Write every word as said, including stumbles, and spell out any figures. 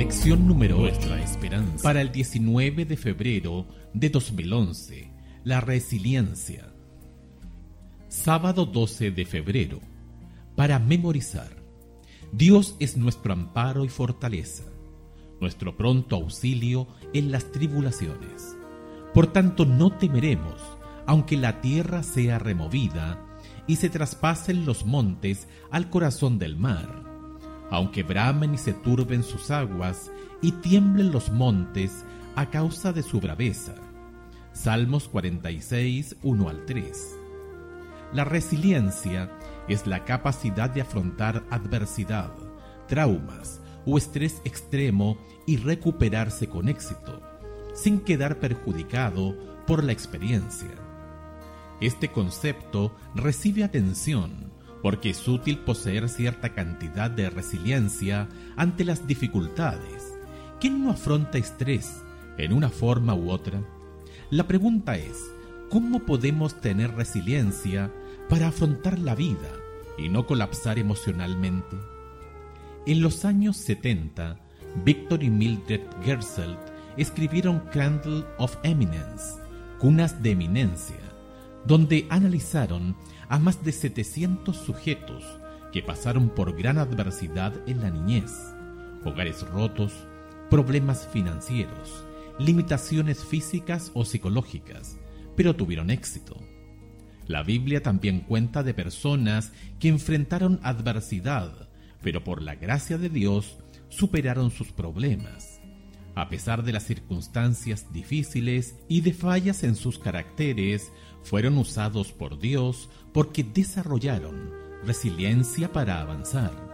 Lección número Nuestra Esperanza para el diecinueve de febrero de dos mil once. La resiliencia. Sábado doce de febrero. Para memorizar. Dios es nuestro amparo y fortaleza, nuestro pronto auxilio en las tribulaciones. Por tanto, no temeremos, aunque la tierra sea removida y se traspasen los montes al corazón del mar, aunque bramen y se turben sus aguas y tiemblen los montes a causa de su braveza. Salmos cuarenta y seis, uno al tres. La resiliencia es la capacidad de afrontar adversidad, traumas o estrés extremo y recuperarse con éxito, sin quedar perjudicado por la experiencia. Este concepto recibe atención porque es útil poseer cierta cantidad de resiliencia ante las dificultades. ¿Quién no afronta estrés en una forma u otra? La pregunta es, ¿cómo podemos tener resiliencia para afrontar la vida y no colapsar emocionalmente? En los años setenta, Victor y Mildred Gersselt escribieron Cradle of Eminence, Cunas de Eminencia, donde analizaron a más de setecientos sujetos que pasaron por gran adversidad en la niñez, hogares rotos, problemas financieros, limitaciones físicas o psicológicas, pero tuvieron éxito. La Biblia también cuenta de personas que enfrentaron adversidad, pero por la gracia de Dios superaron sus problemas. A pesar de las circunstancias difíciles y de fallas en sus caracteres, fueron usados por Dios porque desarrollaron resiliencia para avanzar.